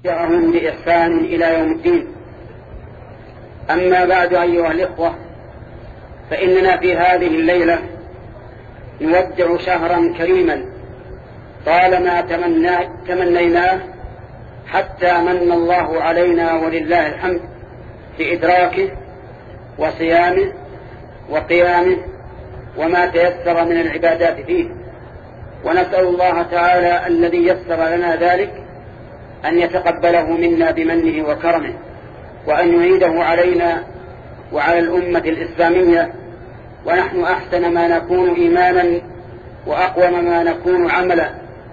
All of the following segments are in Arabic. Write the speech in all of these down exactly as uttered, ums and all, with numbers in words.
تبعهم بإحسان إلى يوم الدين. أما بعد أيها الإخوة، فإننا في هذه الليلة نودع شهرا كريما طالما تمنيناه حتى من الله علينا ولله الحمد في إدراكه وصيامه وقيامه وما تيسر من العبادات فيه. ونسأل الله تعالى الذي يسر لنا ذلك أن يتقبله منا بمنه وكرمه، وأن يعيده علينا وعلى الأمة الإسلامية ونحن أحسن ما نكون إيمانا وأقوم ما نكون عملا.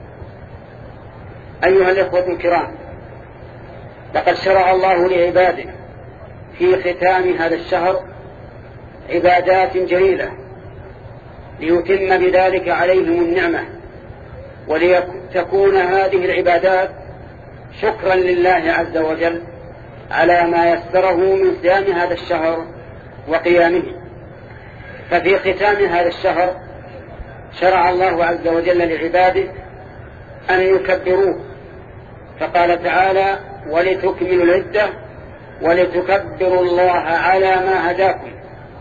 أيها الإخوة الكرام، لقد شرع الله لعباده في ختام هذا الشهر عبادات جليلة ليتم بذلك عليهم النعمة، ولتكون هذه العبادات شكرا لله عز وجل على ما يسره من صيام هذا الشهر وقيامه. ففي ختام هذا الشهر شرع الله عز وجل لعباده أن يكبروه، فقال تعالى: ولتكملوا العدة ولتكبروا الله على ما هداكم.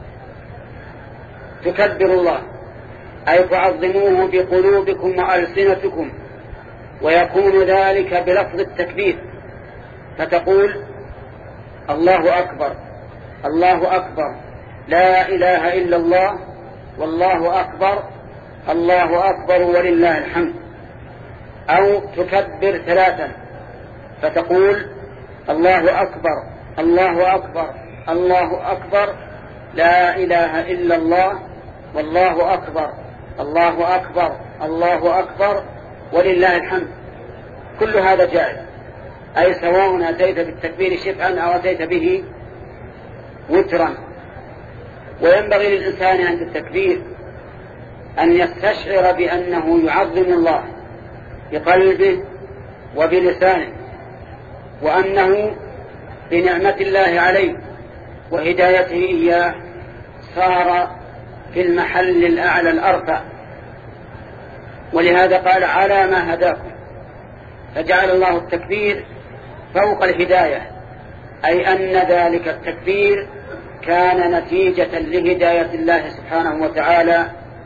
تكبروا الله أي تعظموه بقلوبكم وألسنتكم، ويكون ذلك بلفظ التكبير، فتقول: الله أكبر الله أكبر لا إله إلا الله والله أكبر الله أكبر ولله الحمد. أو تكبر ثلاثا فتقول: الله أكبر الله أكبر الله أكبر لا إله إلا الله والله أكبر الله أكبر الله أكبر ولله الحمد. كل هذا جائز، أي سواء أتيت بالتكبير شفعا أو أتيت به وترا. وينبغي للإنسان عند التكبير أن يستشعر بأنه يعظم الله بقلبه وبلسانه، وأنه بنعمة الله عليه وهدايته إياه صار في المحل الأعلى الأرفع. ولهذا قال: على ما هداكم، فجعل الله التكبير فوق الهداية، أي أن ذلك التكبير كان نتيجة لهداية الله سبحانه وتعالى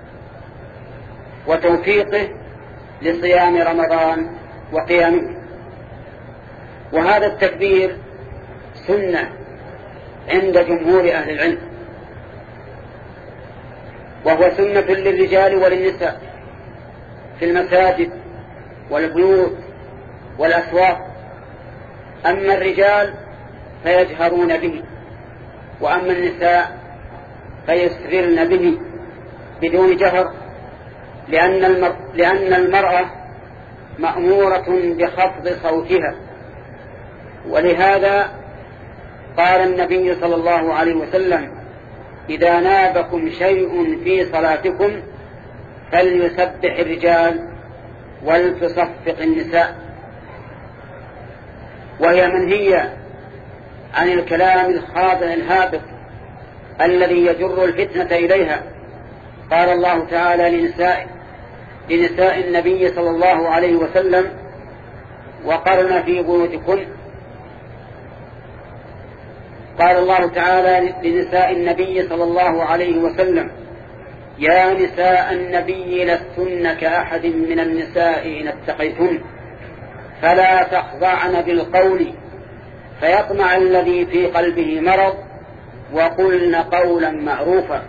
وتوفيقه لصيام رمضان وقيامه. وهذا التكبير سنة عند جمهور أهل العلم، وهو سنة للرجال وللنساء في المساجد والبيوت والأسواق. أما الرجال فيجهرون به، وأما النساء فيسررن به بدون جهر، لأن المرأة, لأن المرأة مأمورة بخفض صوتها. ولهذا قال النبي صلى الله عليه وسلم: إذا نابكم شيء في صلاتكم فليسبح الرجال ولتصفق النساء. وهي منهية عن الكلام الخاطئ الهابط الذي يجر الفتنة إليها. قال الله تعالى لنساء, لنساء النبي صلى الله عليه وسلم: وقرن في بيوتكن. قال الله تعالى لنساء النبي صلى الله عليه وسلم: يا نساء النبي لستن كأحد من النساء إن اتقيتن فلا تخضعن بالقول فيطمع الذي في قلبه مرض وقلن قولا معروفا.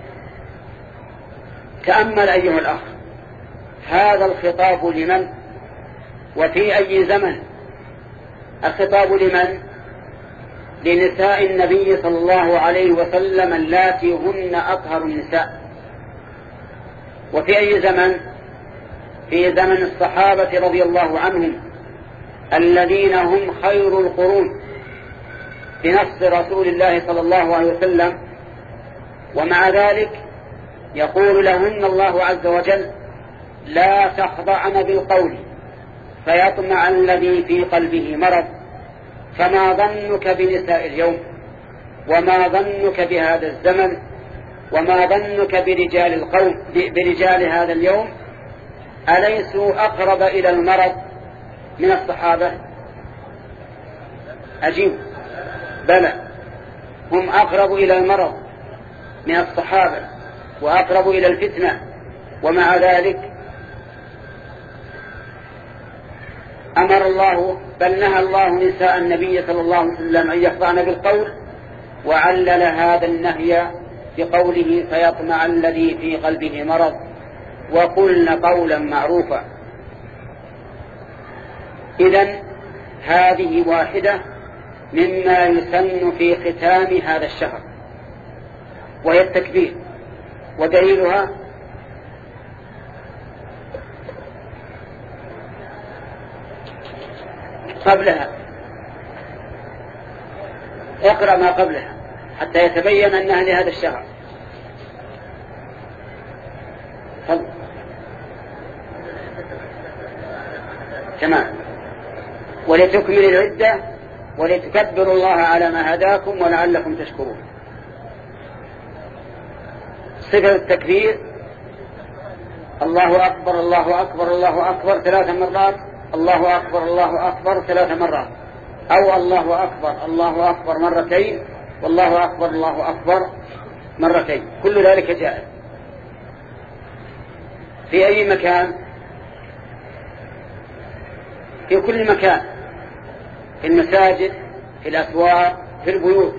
تأمل أيها الأخ، هذا الخطاب لمن وفي أي زمن؟ الخطاب لمن؟ لنساء النبي صلى الله عليه وسلم اللاتي هن أطهر النساء. وفي أي زمن؟ في زمن الصحابة رضي الله عنهم الذين هم خير القرون بنص رسول الله صلى الله عليه وسلم. ومع ذلك يقول لهن الله عز وجل: لا تخضعن بالقول فيطمع الذي في قلبه مرض. فما ظنك بنساء اليوم؟ وما ظنك بهذا الزمن؟ وما ظنك برجال القوم برجال هذا اليوم؟ أليسوا أقرب إلى المرض من الصحابة؟ أجيب بلى، هم أقرب إلى المرض من الصحابة وأقرب إلى الفتنة، ومع ذلك أمر الله بل نهى الله نساء النبي صلى الله عليه وسلم أن يخضعن بالقول، وعلل هذا النهي بقوله فيطمع الذي في قلبه مرض وقلن قولا معروفا. إذن هذه واحدة مما يسن في ختام هذا الشهر، وهي التكبير، ودليلها قبلها. اقرأ ما قبلها حتى يتبين أنها لهذا الشهر. طب. تمام. ولتكمل العدة ولتكبروا الله على ما هداكم ولعلكم تشكرون. صفة التكبير الله أكبر الله أكبر الله أكبر ثلاث مرات، الله أكبر الله أكبر ثلاث مرات، أو الله أكبر الله أكبر مرتين، والله أكبر الله أكبر مرتين، كل ذلك جائز. في أي مكان؟ في كل مكان، في المساجد، في الأسواق، في البيوت،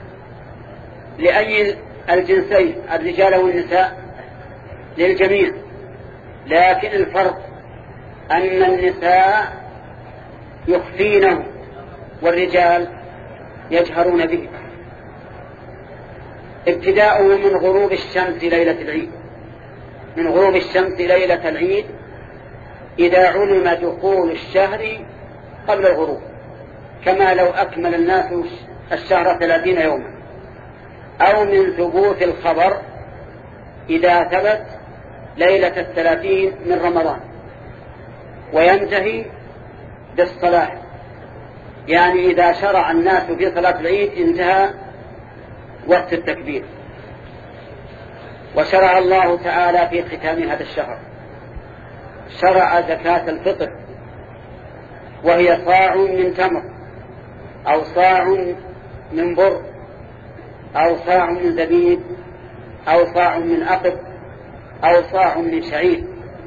لأي الجنسين الرجال والنساء، للجميع. لكن الفرق أن النساء يخفينه والرجال يجهرون به. ابتداؤه من غروب الشمس ليلة العيد، من غروب الشمس ليلة العيد إذا علم دخول الشهر قبل الغروب، كما لو أكمل الناس الشهر ثلاثين يوما، أو من ثبوت الخبر إذا ثبت ليلة الثلاثين من رمضان، وينتهي بالصلاة، يعني إذا شرع الناس في صلاة العيد انتهى وقت التكبير. وشرع الله تعالى في ختام هذا الشهر شرع زكاة الفطر، وهي صاع من تمر، أو صاع من بر، أو صاع من زبيب، أو صاع من أقط، أو صاع من شعير.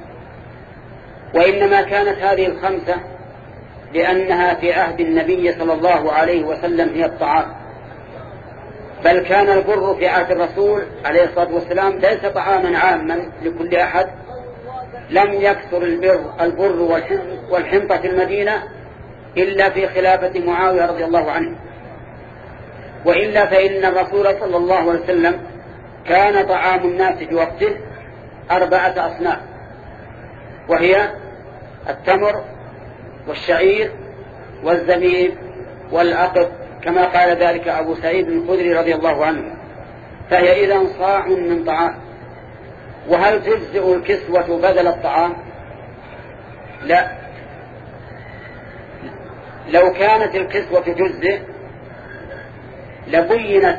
وإنما كانت هذه الخمسة لأنها في عهد النبي صلى الله عليه وسلم هي الطعام، بل كان البر في عهد الرسول عليه الصلاة والسلام ليس طعاما عاما لكل أحد. لم يكثر البر, البر والحنطة في المدينة إلا في خلافة معاوية رضي الله عنه، وإلا فإن الرسول صلى الله عليه وسلم كان طعام الناس في وقته أربعة أصناف، وهي التمر والشعير والزبيب والأقط، كما قال ذلك أبو سعيد الخدري رضي الله عنه. فهي إذن صاع من طعام. وهل تجزئ الكسوة بدل الطعام؟ لا. لو كانت الكسوة تجزئ لبينت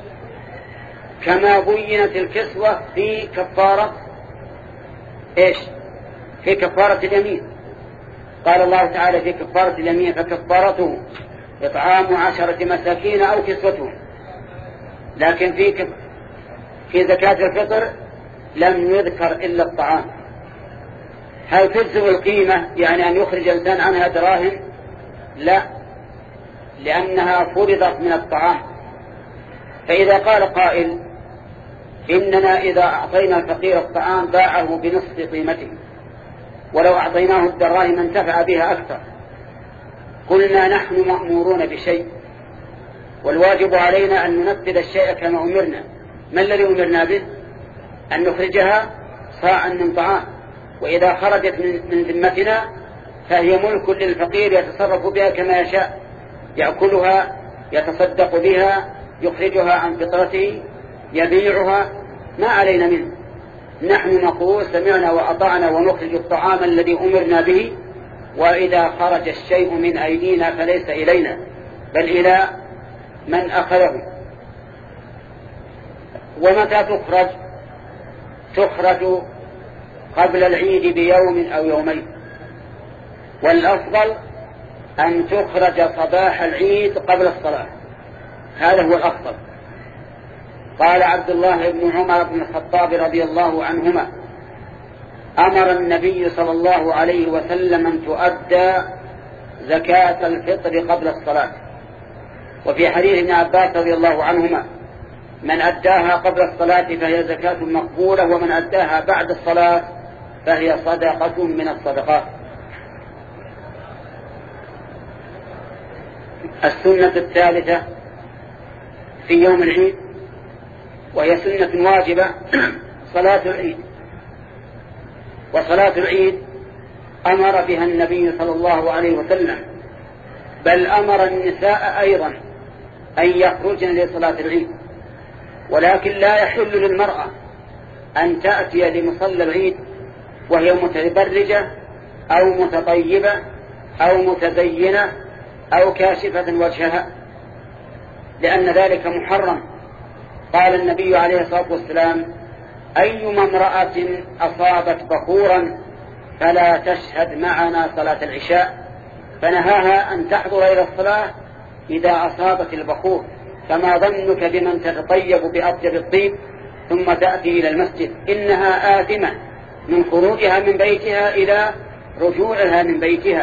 كما بينت الكسوة في كفارة إيش؟ في كفارة اليمين. قال الله تعالى في كفارة اليمين فكفارته إطعام عشرة مساكين أو كسوتهم. لكن في كف... في زكاة الفطر لم يذكر إلا الطعام. هل تجزئ القيمة يعني أن يخرج الإنسان عنها دراهم؟ لا، لأنها فرضت من الطعام. فإذا قال قائل إننا إذا أعطينا الفقير الطعام باعه بنصف قيمته، ولو أعطيناه الدراهم انتفع بها أكثر، قلنا نحن مأمورون بشيء والواجب علينا أن ننفذ الشيء كما أمرنا. ما الذي أمرنا به؟ أن نخرجها صاعا من طعام، وإذا خرجت من ذمتنا فهي ملك للفقير يتصرف بها كما يشاء، يأكلها، يتصدق بها، يخرجها عن فطرته، يبيعها، ما علينا منه. نحن نقول سمعنا وأطعنا ونخرج الطعام الذي أمرنا به، وإذا خرج الشيء من أيدينا فليس إلينا بل إلى من أخذه. ومتى تخرج؟ تخرج قبل العيد بيوم أو يومين، والأفضل أن تخرج صباح العيد قبل الصلاة، هذا هو الأفضل. قال عبد الله بن عمر بن الخطاب رضي الله عنهما: أمر النبي صلى الله عليه وسلم أن تؤدى زكاة الفطر قبل الصلاة. وفي حديث ابن عباس رضي الله عنهما: من أداها قبل الصلاة فهي زكاة مقبولة، ومن أداها بعد الصلاة فهي صدقة من الصدقات. السنة الثالثة في يوم العيد، وهي سنة واجبة، صلاة العيد. وصلاة العيد أمر بها النبي صلى الله عليه وسلم، بل أمر النساء أيضا أن يخرجن لصلاة العيد، ولكن لا يحل للمرأة أن تأتي لمصلى العيد وهي متبرجة أو متطيبة أو متزينة أو كاشفة وجهها، لأن ذلك محرم. قال النبي عليه الصلاة والسلام: أيما امرأة أصابت بخورا فلا تشهد معنا صلاة العشاء، فنهاها أن تحضر إلى الصلاة إذا أصابت البخور، فما ظنك بمن تتطيب بأطيب الطيب ثم تأتي إلى المسجد؟ إنها آثمة من خروجها من بيتها إلى رجوعها من بيتها.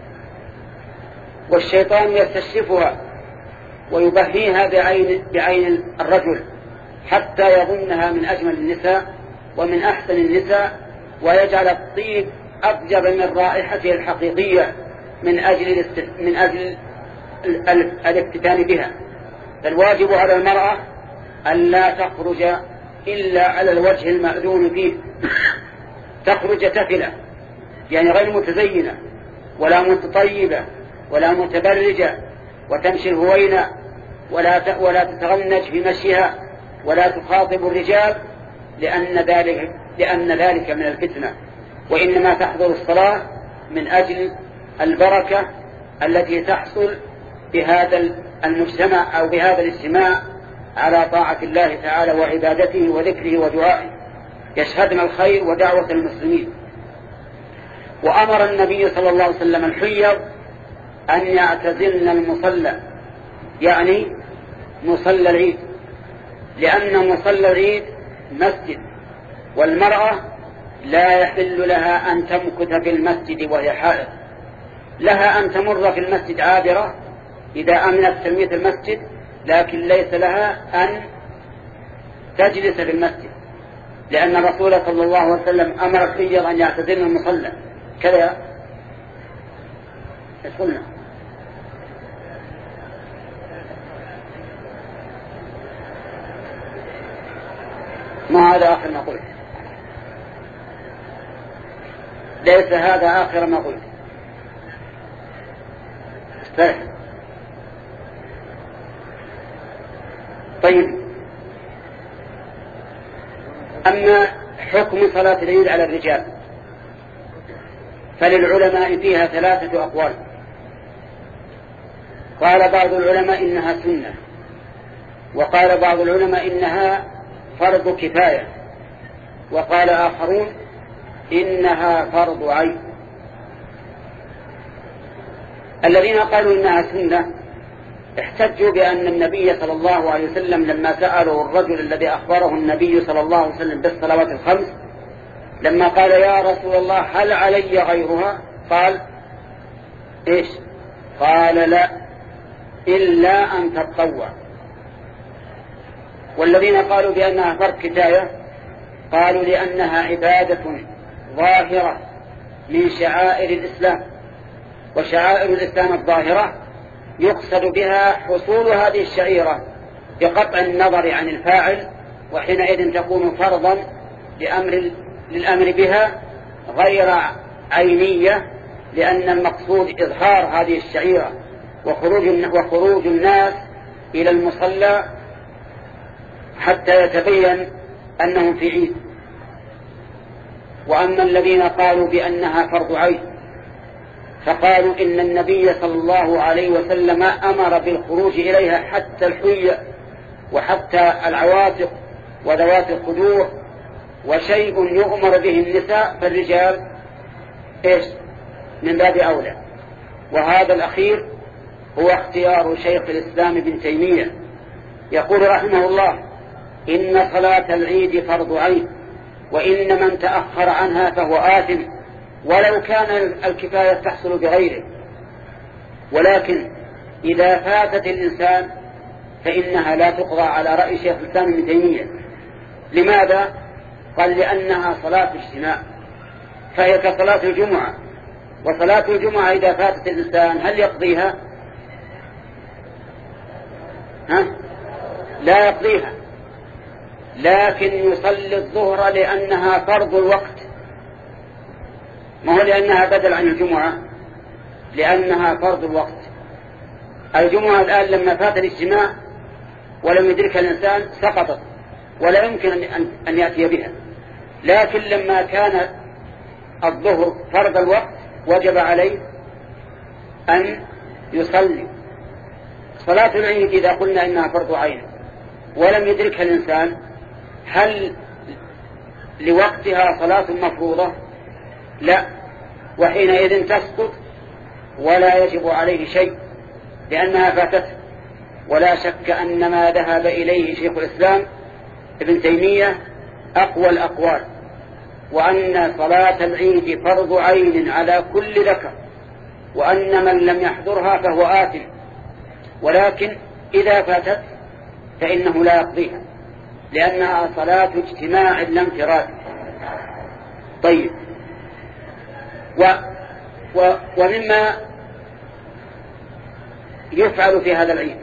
والشيطان يستشرفها ويبهيها بعين, بعين الرجل حتى يظنها من أجمل النساء ومن أحسن النساء، ويجعل الطيب أطيب من رائحته الحقيقية من أجل من أجل الافتتان بها. فالواجب على المرأة أن لا تخرج إلا على الوجه المأذون فيه، تخرج تفلة، يعني غير متزينة ولا متطيبة ولا متبرجة، وتمشي الهوينة ولا ولا تتغنج في مشيها ولا تخاطب الرجال، لأن ذلك لأن ذلك من الفتنة، وإنما تحضر الصلاة من أجل البركة التي تحصل بهذا المجتمع أو بهذا الاجتماع على طاعة الله تعالى وعبادته وذكره ودعائه، يشهدنا الخير ودعوة المسلمين. وأمر النبي صلى الله عليه وسلم الحيض أن يعتزلن المصلى، يعني مصلى العيد، لأن مصلى العيد مسجد، والمرأة لا يحل لها أن تمكث في المسجد وهي حائض. لها أن تمر في المسجد عابرة إذا أمنت تلميذ المسجد، لكن ليس لها أن تجلس في المسجد، لأن الرسول صلى الله عليه وسلم أمر الحيض أن يعتزلن المصلى. كذا يقولنا ما هذا آخر ما قلت، ليس هذا آخر ما قلت. استرح. طيب، أما حكم صلاة العيد على الرجال فللعلماء فيها ثلاثة أقوال. قال بعض العلماء إنها سنة، وقال بعض العلماء إنها فرض كفاية، وقال آخرون إنها فرض عين. الذين قالوا إنها سنة احتجوا بأن النبي صلى الله عليه وسلم لما سأله الرجل الذي أخبره النبي صلى الله عليه وسلم بالصلوات الخمس، لما قال: يا رسول الله هل علي غيرها؟ قال: إيش؟ قال: لا، إلا أن تتطوع. والذين قالوا بأنها فرض كفاية قالوا لأنها عبادة ظاهرة من شعائر الإسلام، وشعائر الإسلام الظاهرة يقصد بها حصول هذه الشعيرة بقطع النظر عن الفاعل، وحينئذ تكون فرضا لأمر للأمر بها غير عينية، لأن المقصود إظهار هذه الشعيرة وخروج وخروج الناس إلى المصلى حتى يتبين أنهم في عيد. وأما الذين قالوا بأنها فرض عين فقالوا إن النبي صلى الله عليه وسلم أمر بالخروج إليها حتى الحية وحتى العواتق وذوات الخدور، وشيء يؤمر به النساء فالرجال إيش من باب أولى. وهذا الأخير هو اختيار شيخ الإسلام ابن تيمية، يقول رحمه الله: إن صلاة العيد فرض عين، وإن من تأخر عنها فهو آثم ولو كان الكفاية تحصل بغيره، ولكن إذا فاتت الإنسان فإنها لا تقضى على رأي شيخ الإسلام ابن تيمية. لماذا؟ قال: لأنها صلاة اجتماع، فهي كصلاة الجمعة، وصلاة الجمعة إذا فاتت الإنسان هل يقضيها؟ ها؟ لا يقضيها، لكن يصلي الظهر لأنها فرض الوقت، ما هو لأنها بدل عن الجمعة، لأنها فرض الوقت. الجمعة الآن لما فات الاجتماع ولم يدركها الإنسان سقطت ولا يمكن أن يأتي بها، لكن لما كان الظهر فرض الوقت وجب عليه أن يصلي. صلاة العيد إذا قلنا إنها فرض عين ولم يدركها الإنسان، هل لوقتها صلاة مفروضة؟ لا، وحينئذ تسقط ولا يجب عليه شيء لأنها فاتته. ولا شك أن ما ذهب إليه شيخ الإسلام ابن تيمية أقوى الأقوال، وأن صلاة العيد فرض عين على كل ذكر، وأن من لم يحضرها فهو آثم، ولكن إذا فاتت فإنه لا يقضيها لأنها صلاة اجتماع لا انفراد. طيب، و و ومما يفعل في هذا العيد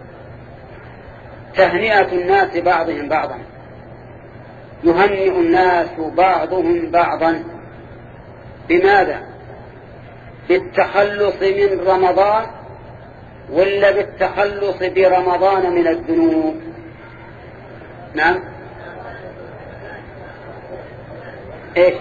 تهنئة الناس بعضهم بعضا، يهنئ الناس بعضهم بعضا. بماذا؟ بالتخلص من رمضان ولا بالتخلص برمضان من الذنوب؟ نعم، ايش؟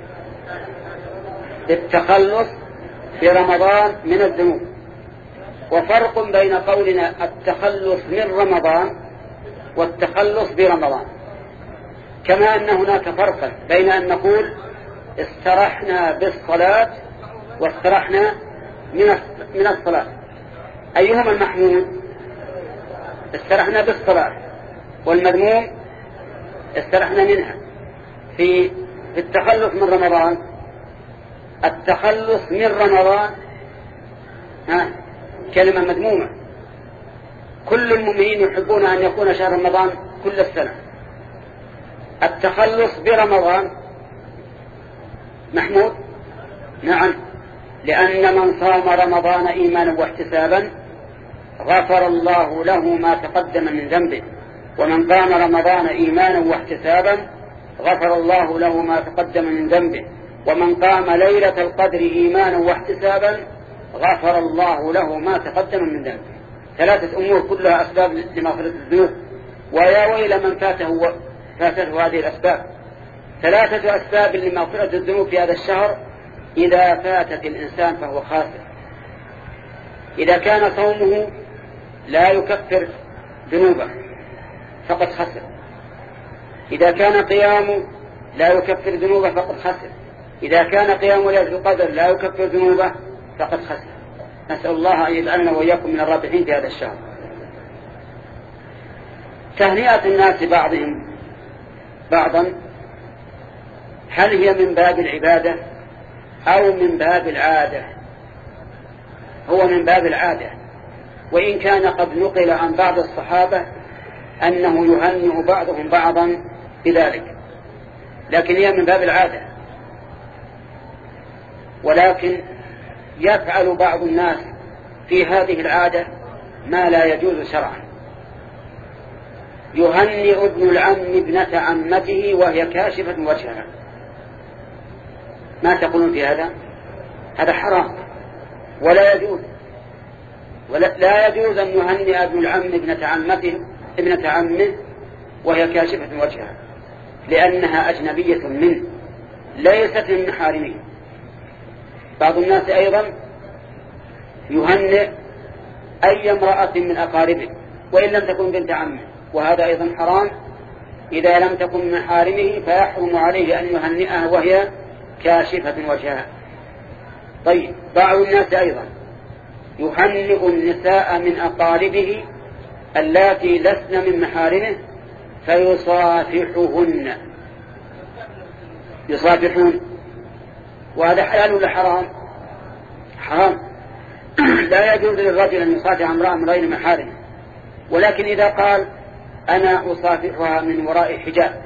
بالتخلص برمضان من الذنوب. وفرق بين قولنا التخلص من رمضان والتخلص برمضان، كما أن هناك فرقا بين أن نقول استرحنا بالصلاة واسترحنا من الصلاة. أيهما المحمود؟ استرحنا بالصلاة، والمذموم استرحنا منها. في في التخلص من رمضان، التخلص من رمضان ها كلمة مذمومة. كل المؤمنين يحبون أن يكون شهر رمضان كل السنة. التخلص برمضان محمود، نعم، لأن من صام رمضان إيمانا واحتسابا غفر الله له ما تقدم من ذنبه، ومن قام رمضان إيمانا واحتسابا غفر الله له ما تقدم من ذنبه، ومن قام ليلة القدر إيمانا واحتسابا غفر الله له ما تقدم من ذنبه. ثلاثة أمور كلها أسباب لمغفرة الذنوب، ويا ويل من فاته فاتته هذه الأسباب. ثلاثة أسباب لمغفرة الذنوب في هذا الشهر إذا فاتت الإنسان فهو خاسر. إذا كان صومه لا يكفر ذنوبه فقد خسر، إذا كان قيامه لا يكفر ذنوبه فقد خسر، إذا كان قيام ليلة القدر لا يكفر ذنوبه فقد خسر. نسأل الله أن يجعلنا وإياكم من الرابحين في هذا الشهر. تهنئة الناس بعضهم بعضا، هل هي من باب العبادة أو من باب العادة؟ هو من باب العادة، وإن كان قد نقل عن بعض الصحابة أنه يهنئ بعضهم بعضا بذلك، لكن هي من باب العادة. ولكن يفعل بعض الناس في هذه العادة ما لا يجوز شرعا. يهنئ ابن العم ابنة عمته وهي كاشفة وجهها. ما تقولون في هذا؟ هذا حرام ولا يجوز، ولا لا يجوز أن يهنئ ابن العم ابنة عمته ابنة عمه وهي كاشفة وجهها، لأنها أجنبية منه ليست من محارمه. بعض الناس أيضا يهنئ أي امرأة من أقاربه وإن لم تكن بنت عمه، وهذا أيضا حرام إذا لم تكن من محارمه، فيحرم عليه أن يهنئها وهي كاشفة وجهها. طيب، بعض الناس أيضا يهنئ النساء من أقاربه اللاتي لسن من محارمه فيصافحهن. يصافحون، وهذا حلال ولا حرام؟ حرام. لا يجوز للرجل أن يصافح امرأة من غير محارمه، ولكن إذا قال أنا أصافحها من وراء حجاب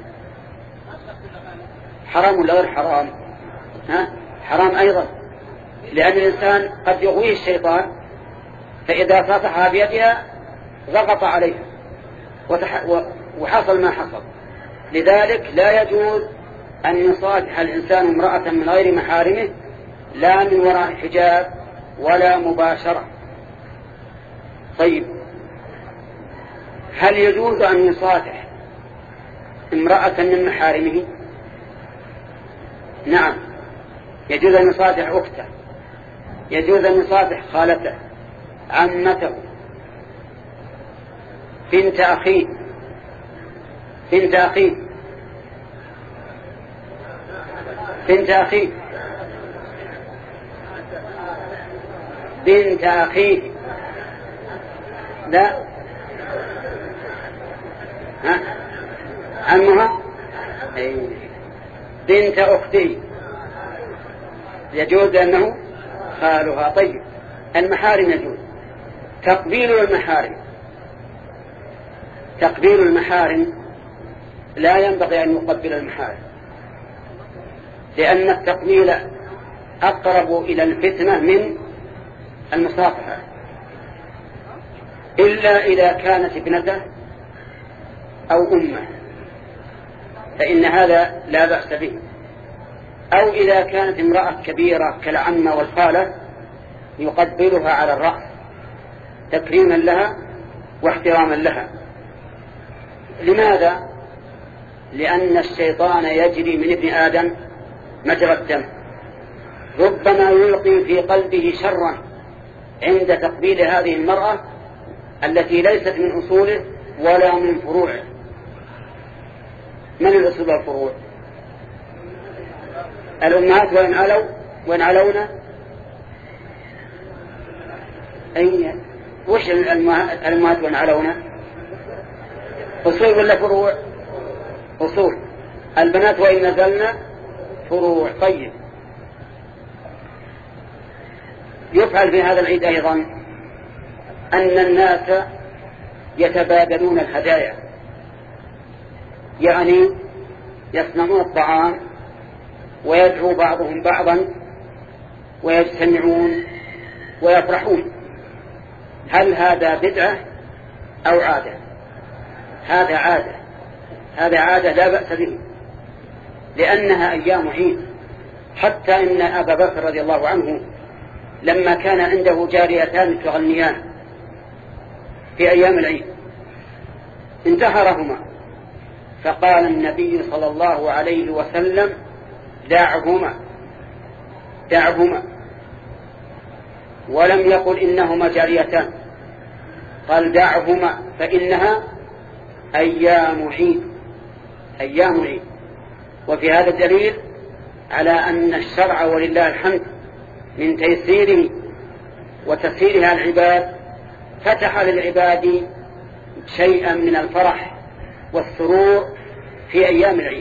حرام ولا غير حرام؟ ها؟ حرام أيضا، لأن الإنسان قد يغويه الشيطان فإذا صافحها بيدها ضغط عليها وحصل ما حصل. لذلك لا يجوز أن يصافح الإنسان امرأة من غير محارمه لا من وراء حجاب ولا مباشرة. طيب، هل يجوز أن يصافح امرأة من محارمه؟ نعم، يجوز أن يصافح أخته، يجوز أن يصافح خالته، عمته، بنت أخيه بنت أخيه بنت أخيه بنت أخيه لا ها؟ عمها بنت أختي يجوز أنه خالها. طيب، المحارم يجوز. تقبيل المحارم تقبيل المحارم لا ينبغي أن يقبل المحارم، لأن التقبيل أقرب إلى الفتنة من المصافحة، إلا إذا كانت ابنته أو أمه فإن هذا لا بأس به، أو إذا كانت امرأة كبيرة كالعمة والخالة يقبلها على الرأس تكريما لها واحتراما لها. لماذا؟ لأن الشيطان يجري من ابن آدم مجرى الدم، ربما يلقي في قلبه شرا عند تقبيل هذه المرأة التي ليست من أصوله ولا من فروعه. من الأصول والفروع؟ الأمهات وإن علوا وإن علونا أي وش الأمهات وإن علونا؟ أصول ولا فروع؟ أصول. البنات وإن نزلنا فروع. طيب، يفعل في هذا العيد أيضا أن الناس يتبادلون الهدايا، يعني يصنعون الطعام ويدعو بعضهم بعضا ويجتمعون ويفرحون. هل هذا بدعة أو عادة؟ هذا عادة هذا عادة لا بأس به، لأنها أيام عيد. حتى إن أبا بكر رضي الله عنه لما كان عنده جاريتان تغنيان في أيام العيد انتهرهما، فقال النبي صلى الله عليه وسلم دعهما دعهما ولم يقل إنهما جاريتان، قال دعهما فإنها أيام عيد أيام عيد. وفي هذا الدليل على أن الشرع ولله الحمد من تيسيره وتسهيلها العباد فتح للعباد شيئا من الفرح والسرور في أيام العيد.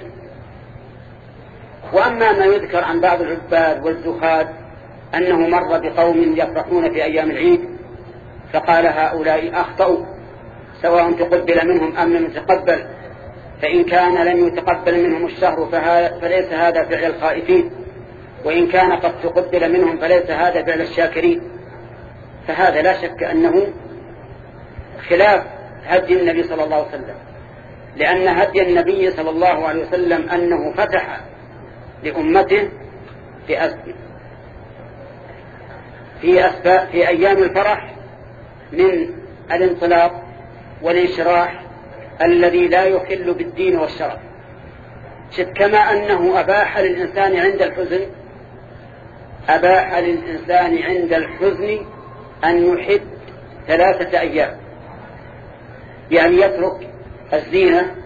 وأما ما يذكر عن بعض العباد والزهاد أنه مر بقوم يفرحون في أيام العيد فقال هؤلاء أخطأوا، سواء تقبل منهم أم لم يتقبل، فإن كان لم يتقبل منهم الشهر فليس هذا فعل الخائفين، وإن كان قد تقبل منهم فليس هذا فعل الشاكرين. فهذا لا شك أنه خلاف هدي النبي صلى الله عليه وسلم، لأن هدي النبي صلى الله عليه وسلم أنه فتح لأمته في أسباب في أسباب في أيام الفرح من الانطلاق والانشراح الذي لا يخل بالدين والشرع. كما أنه أباح للإنسان عند الحزن أباح للإنسان عند الحزن أن يحد ثلاثة أيام، يعني يترك الزينة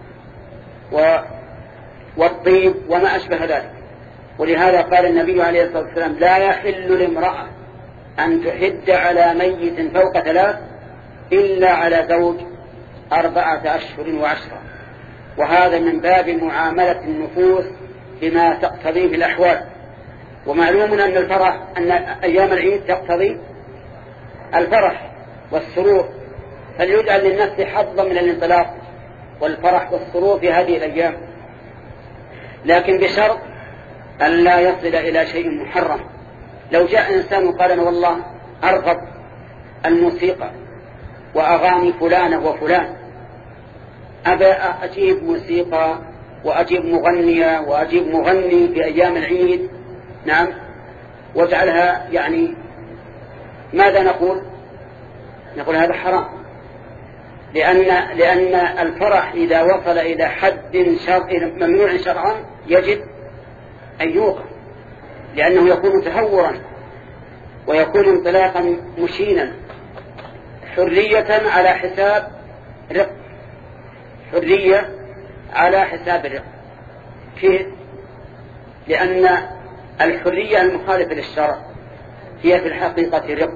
والطيب وما أشبه ذلك. ولهذا قال النبي عليه الصلاة والسلام لا يحل لامرأة أن تحد على ميت فوق ثلاث إلا على زوج أربعة أشهر وعشرة، وهذا من باب معاملة النفوس بما تقتضيه الأحوال. ومعلوم أن الفرح أن أيام العيد تقتضي الفرح والسرور، فليجعل للنفس حظا من الانطلاق والفرح والسرور في هذه الأيام، لكن بشرط أن لا يصل إلى شيء محرم. لو جاء إنسان وقال أنا والله أرغب الموسيقى وأغاني فلانة وفلان، أبى أجيب موسيقى وأجيب مغنية وأجيب مغني في أيام العيد، نعم، واجعلها، يعني ماذا نقول؟ نقول هذا حرام، لأن لأن الفرح إذا وصل إلى حد شرعي ممنوع شرعا يجب أن يوقف، لأنه يكون تهورا ويكون انطلاقا مشينا، حرية على حساب رق، حرية على حساب الرق. كيف؟ لأن الحرية المخالفة للشرع هي في الحقيقة رق.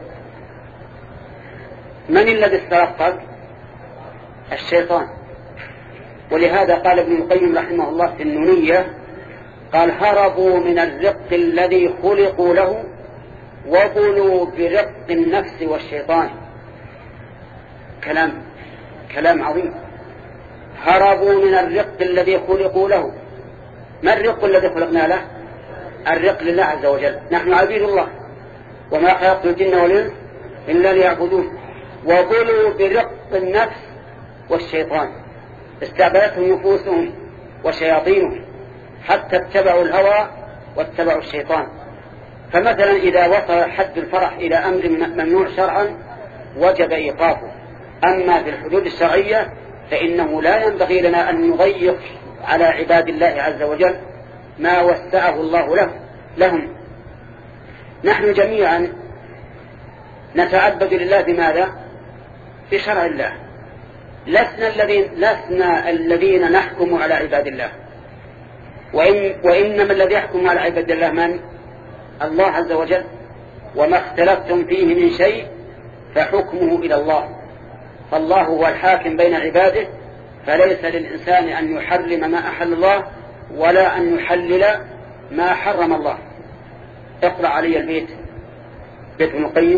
من الذي استرقق؟ الشيطان. ولهذا قال ابن القيم رحمه الله في النونية، قال هربوا من الرق الذي خلقوا له وغلوا برق النفس والشيطان. كلام كلام عظيم. هربوا من الرق الذي خلقوا له. ما الرق الذي خلقنا له؟ الرق لله عز وجل، نحن عبيد الله وما خلقت الجن والإنس إلا ليعبدون. وغلوا برق النفس والشيطان، استعبدتهم نفوسهم وشياطينهم حتى اتبعوا الهوى واتبعوا الشيطان. فمثلا إذا وصل حد الفرح إلى أمر ممنوع شرعا وجب إيقافه، أما في الحدود الشرعية فإنه لا ينبغي لنا أن نضيق على عباد الله عز وجل ما وسعه الله له لهم. نحن جميعا نتعبد لله بماذا؟ بشرع الله، لسنا الذين لسنا الذين نحكم على عباد الله، وإن وإنما الذي يحكم على عباد الله من؟ الله عز وجل. وما اختلفتم فيه من شيء فحكمه إلى الله، فالله هو الحاكم بين عباده، فليس للإنسان أن يحرم ما أحل الله ولا أن يحلل ما حرم الله. اقرأ علي البيت، بيت ابن القيم.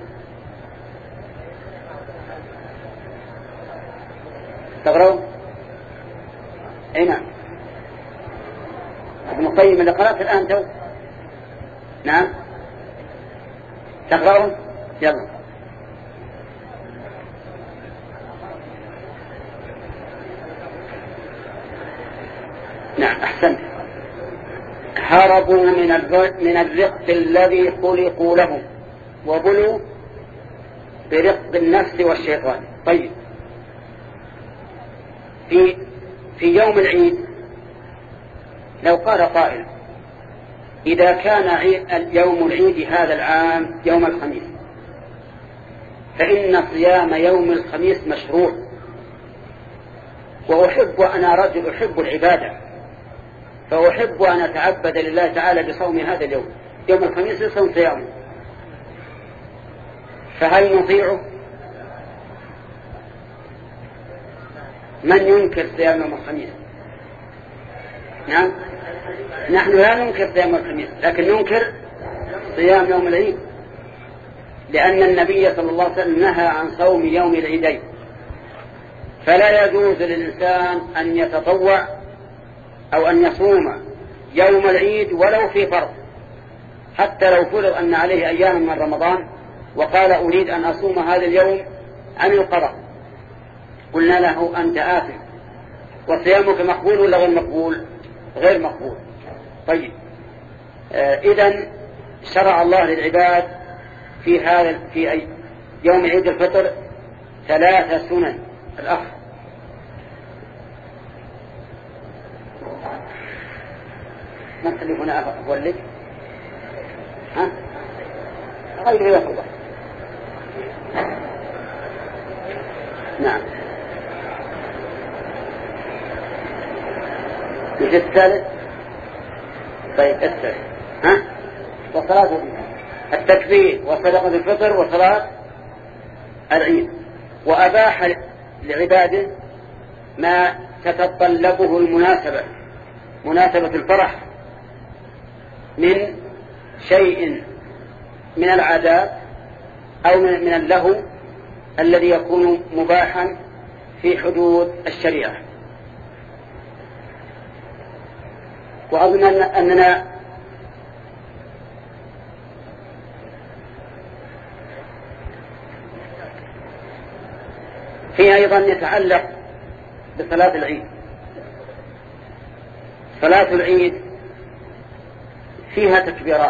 تقرأوا؟ أي نعم، ابن القيم اللي قرأت الآن تو. نعم، تقرأوا؟ يلا. نعم أحسنت. هربوا من الرق من الرق الذي خلقوا له وبلوا برق النفس والشيطان. طيب، في في يوم العيد لو قال قائل إذا كان يوم العيد هذا العام يوم الخميس فإن صيام يوم الخميس مشروع، وأحب أنا رجل أحب العبادة، فأحب أن أتعبد لله تعالى بصوم هذا اليوم، يوم الخميس يصوم صيامه، فهل نطيعه؟ من ينكر صيام يوم الخميس؟ نعم، نحن لا ننكر صيام الخميس، لكن ننكر صيام يوم العيد، لأن النبي صلى الله عليه وسلم نهى عن صوم يوم العيدين، فلا يجوز للإنسان أن يتطوع أو أن يصوم يوم العيد ولو في فرض، حتى لو فرض أن عليه أيام من رمضان وقال أريد أن أصوم هذا اليوم عن القضاء، قلنا له أنت آثم، وصيامك مقبول ولا غير مقبول؟ غير مقبول. طيب، آه إذن شرع الله للعباد في هذا في يوم عيد الفطر ثلاثة سنن. الأخ ما تخلي هنا أقول لك ها غير غير الله. نعم، يجي الثالث. طيب الثالث ها وصلاة التكبير وصدقة الفطر وصلاة العيد، وأباح لعباده ما تتطلبه المناسبة، مناسبة الفرح، من شيء من العادات أو من اللهو الذي يكون مباحا في حدود الشريعة. وأظن أننا في أيضا يتعلق بصلاة العيد. صلاة العيد فيها تكبيرات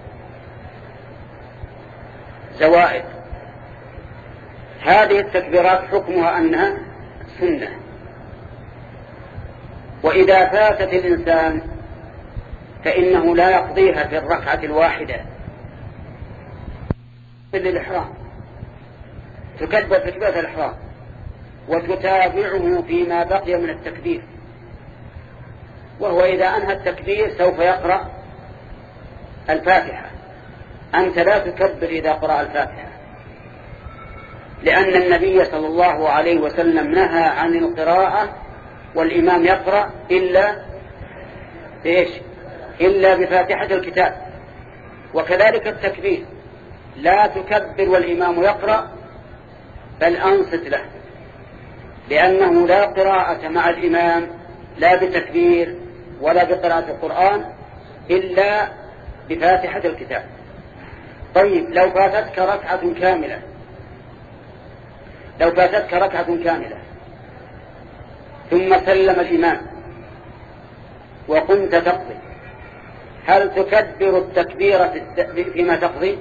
زوائد، هذه التكبيرات حكمها أنها سنة، وإذا فاتت الإنسان فإنه لا يقضيها في الركعة الواحدة للإحرام، تكبر تكبيرة الإحرام وتتابعه فيما بقي من التكبير، وهو إذا أنهى التكبير سوف يقرأ الفاتحة. أنت لا تكبر إذا قرأ الفاتحة، لأن النبي صلى الله عليه وسلم نهى عن القراءة والإمام يقرأ إلا إيش؟ إلا بفاتحة الكتاب. وكذلك التكبير لا تكبر والإمام يقرأ، بل أنصت له، لأنه لا قراءة مع الإمام لا بتكبير ولا بقراءة القرآن إلا بفاتحة الكتاب. طيب لو فاتتك ركعة كاملة لو فاتتك ركعة كاملة ثم سلم الإمام وقمت تقضي، هل تكبر التكبيرة فيما تقضي؟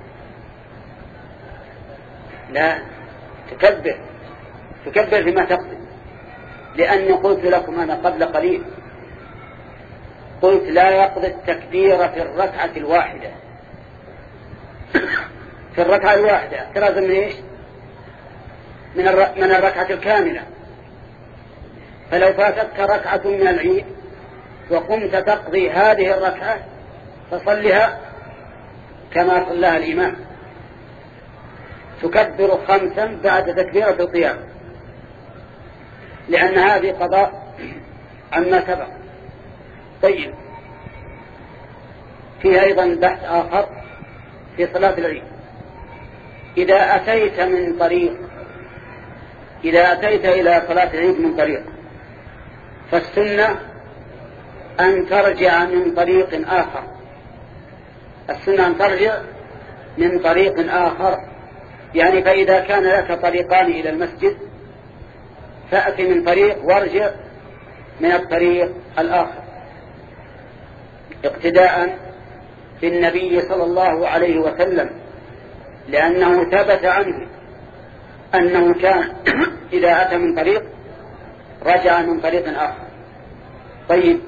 لا، تكبر تكبر فيما تقضي، لأني قلت لكم أنا قبل قليل، قلت لا يقضي التكبير في الركعة الواحدة في الركعة الواحدة احترازا من إيش؟ من من الركعة الكاملة. فلو فاتتك ركعة من العيد وقمت تقضي هذه الركعة فصلها كما صلاها الإمام، تكبر خمسا بعد تكبيرة القيام، لأن هذه قضاء عما سبق. طيب فيه أيضا بحث آخر في صلاة العيد. إذا أتيت من طريق إذا أتيت إلى صلاة العيد من طريق، فالسنة أن ترجع من طريق آخر السنة أن ترجع من طريق آخر يعني فإذا كان لك طريقان إلى المسجد فأتي من طريق وارجع من الطريق الآخر، اقتداء بالنبي صلى الله عليه وسلم، لأنه ثبت عنه أنه كان إذا أتى من طريق رجع من طريق آخر. طيب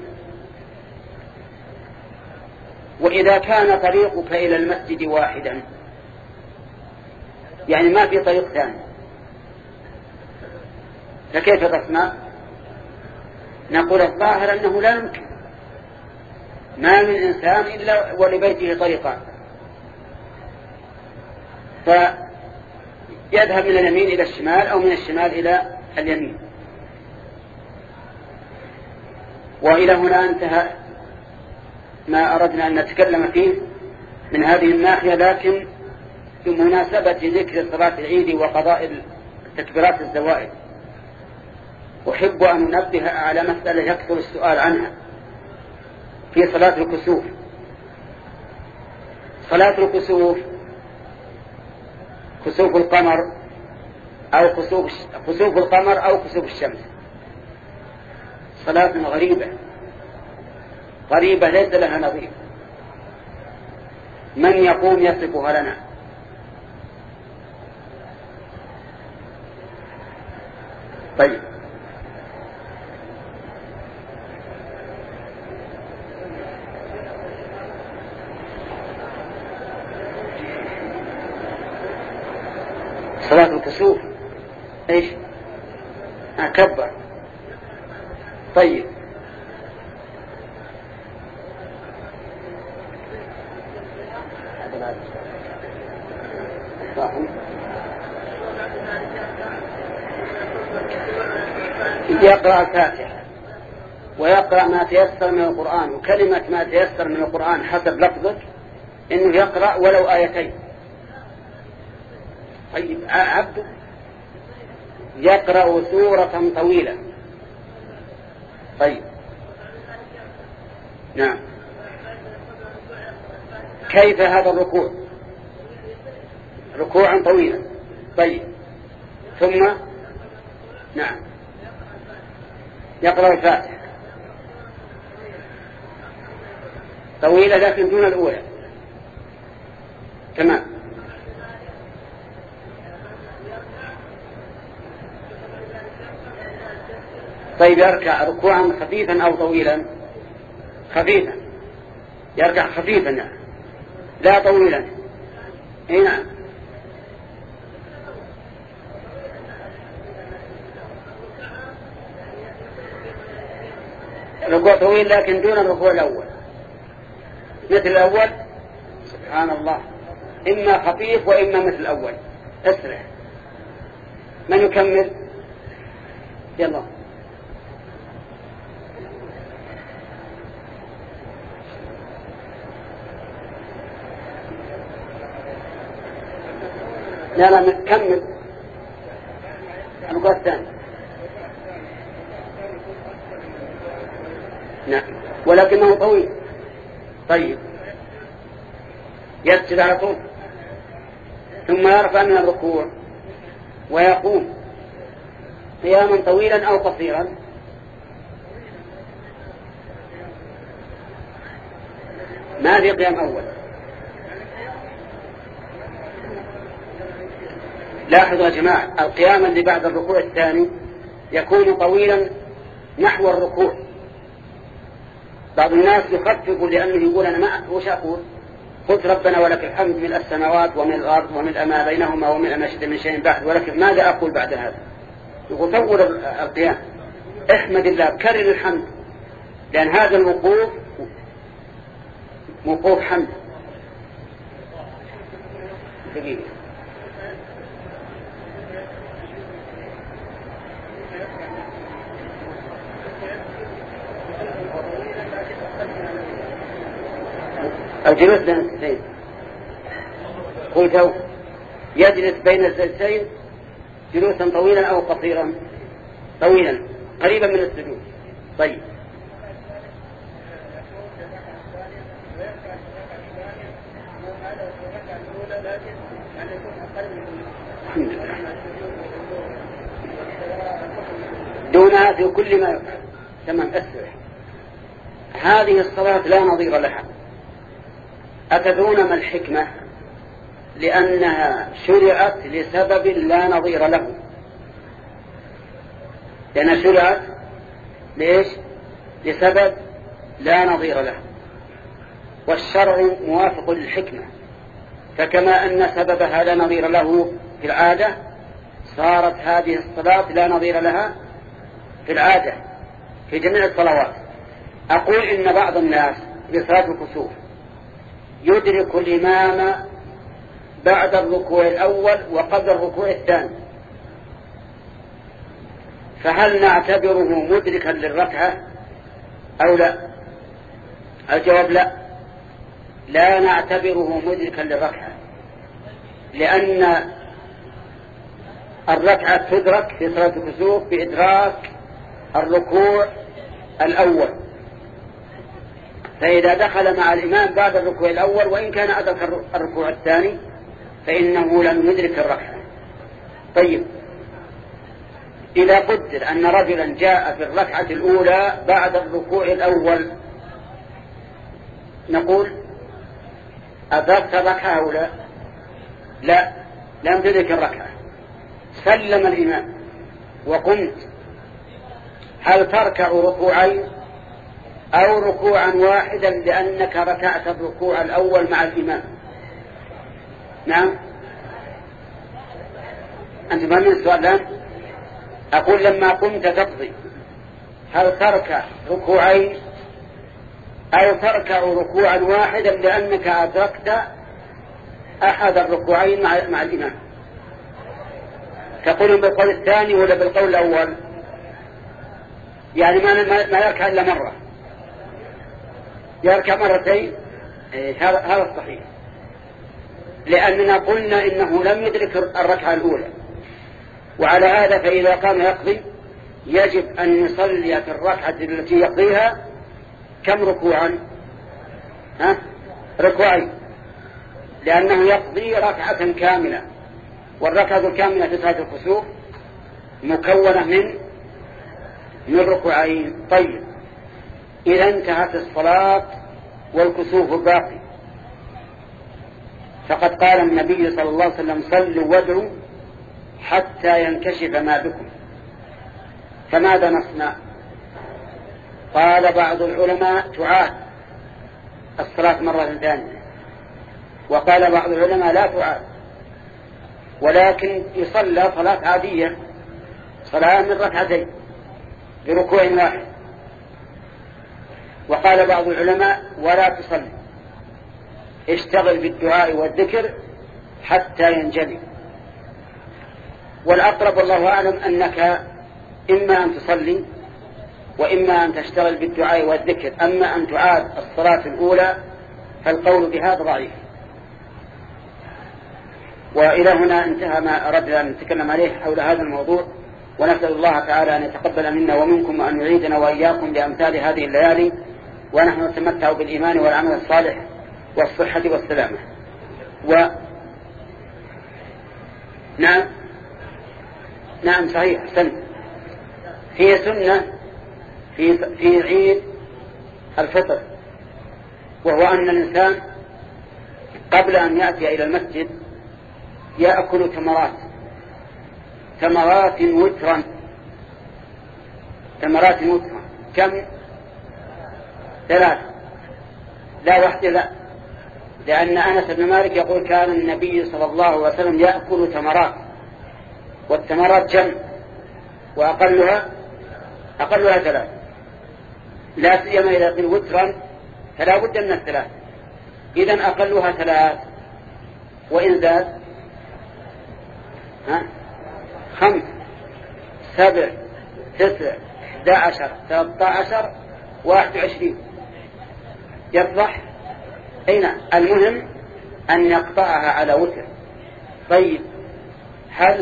وإذا كان طريقك إلى المسجد واحدا، يعني ما في طريق ثاني، فكيف تصنع؟ نقول الظاهر أنه لا يمكن، ما من إنسان إلا ولبيته طريقان، فيذهب من اليمين إلى الشمال أو من الشمال إلى اليمين. وإلى هنا انتهى ما أردنا أن نتكلم فيه من هذه الناحية، لكن بمناسبة ذكر صلاة العيد وقضاء تكبيرات الزوائد أحب أن ننبه على مسألة يكثر السؤال عنها في صلاة الكسوف. صلاة الكسوف كسوف القمر أو كسوف كسوف القمر أو كسوف الشمس صلاة غريبة غريبة ليس لها نظير. من يقوم يصفها لنا؟ طيب صلاة الكسوف ايش؟ أكبر. طيب يقرأهم؟ يقرأ الفاتحة ويقرأ ما تيسر من القرآن، وكلمة ما تيسر من القرآن حسب لفظك إنه يقرأ ولو آيتين. طيب عبد يقرأ سورة طويلة. طيب نعم. كيف هذا الركوع؟ ركوعا طويلا. طيب ثم نعم يقرأ الفاتحة طويلة لكن دون الأولى. تمام. طيب يركع ركوعا خفيفا أو طويلا؟ خفيفا. يركع خفيفا يعني. لا طويلا. اي نعم. ركوع طويل لكن دون الركوع الأول مثل الأول. سبحان الله، إما خفيف وإما مثل الأول. اسرع. من يكمل؟ يلا. لا لا كمل الركوع الثاني. نعم ولكنه طويل. طيب يسجد على طول ثم يرفع من الركوع ويقوم قياما طويلا أو قصيرا. ما في قيام أول. لاحظوا يا جماعة، القيام اللي بعد الركوع الثاني يكون طويلا نحو الركوع. بعض الناس يخفف لأنه يقول أنا ما وش أقول؟ قلت ربنا ولك الحمد من السماوات ومن الأرض ومن ما بينهما ومن ما شئت من شيء بعد، ولكن ماذا أقول بعد هذا؟ يقول طول القيام. احمد الله، كرر الحمد، لأن هذا الوقوف وقوف حمد. دقيقة. الجلوس بين السجدتين قلت يجلس بين السجدتين جلوسا طويلا أو قصيرا؟ طويلا قريبا من السجود. طيب دونها في كل ما يفعل. تمام. أسرع. هذه الصلاة لا نظير لها. أتدرون ما الحكمة؟ لأنها شرعت لسبب لا نظير له. لأنها شرعت ليش؟ لسبب لا نظير له، والشرع موافق للحكمة. فكما أن سببها لا نظير له في العادة، صارت هذه الصلاة لا نظير لها في العادة في جميع الصلوات. أقول إن بعض الناس بصلاة الكسوف يدرك الإمام بعد الركوع الأول وقبل الركوع الثاني، فهل نعتبره مدركا للركعة أو لا؟ الجواب لا، لا نعتبره مدركا للركعة، لأن الركعة تدرك في صلاة الكسوف بإدراك الركوع الأول. فإذا دخل مع الإمام بعد الركوع الأول وإن كان أدرك الركوع الثاني فإنه لم يدرك الركعة. طيب إذا قدر أن رجلا جاء في الركعة الأولى بعد الركوع الأول، نقول أدركت الركعة أو لا؟ لا، لم تدرك الركعة. سلم الإمام وقمت، هل تركع ركوعين أو ركوعا واحدا لأنك ركعت الركوع الأول مع الإمام؟ نعم. أنت فاهمين السؤال الآن؟ أقول لما قمت تقضي هل تركع ركوعين أو تركع ركوعا واحدا لأنك أدركت أحد الركوعين مع, مع الإمام، تقول بالقول الثاني ولا بالقول الأول؟ يعني ما, ما يركع إلا مرة، يركع مرتين. هذا هذا الصحيح، لأننا قلنا إنه لم يدرك الركعة الأولى، وعلى هذا فإذا قام يقضي يجب أن يصلي في الركعة التي يقضيها كم ركوعا؟ ها؟ ركوعين، لأنه يقضي ركعة كاملة، والركعة الكاملة في صلاة الكسوف مكونة من من ركوعين. طيب، إذا انتهت الصلاة والكسوف باقي، فقد قال النبي صلى الله عليه وسلم صلوا وادعوا حتى ينكشف ما بكم، فماذا نصنع؟ قال بعض العلماء تعاد الصلاة مرة ثانية، وقال بعض العلماء لا تعاد، ولكن يصلى صلاة عادية، صلاة من ركعتين بركوع واحد. وقال بعض العلماء ولا تصلي، اشتغل بالدعاء والذكر حتى ينجلي. والأقرب والله أعلم أنك إما أن تصلي وإما أن تشتغل بالدعاء والذكر، أما أن تعاد الصلاة الأولى فالقول بهذا ضعيف. وإلى هنا انتهى ما أردنا أن نتكلم عليه حول هذا الموضوع، ونسأل الله تعالى أن يتقبل منا ومنكم وأن يعيدنا وإياكم بأمثال هذه الليالي ونحن نتمتع بالإيمان والعمل الصالح والصحة والسلامة. و نعم نعم صحيح سنة. في سنة في في عيد الفطر، وهو أن الإنسان قبل أن يأتي إلى المسجد يأكل تمرات تمرات وترا تمرات وترا كم؟ ثلاث، لا واحدة لا، لأن أنس بن مالك يقول كان النبي صلى الله عليه وسلم يأكل تمرات، والتمرات جمع، وأقلها أقلها ثلاث، لا سيما إذا قيل وترا فلا بد من الثلاث، إذن أقلها ثلاث، وإن زاد ها خمس سبع تسع احدى عشر ثلاثة عشر واحد وعشرين يصلح. أين المهم أن يقطعها على وتر. طيب، هل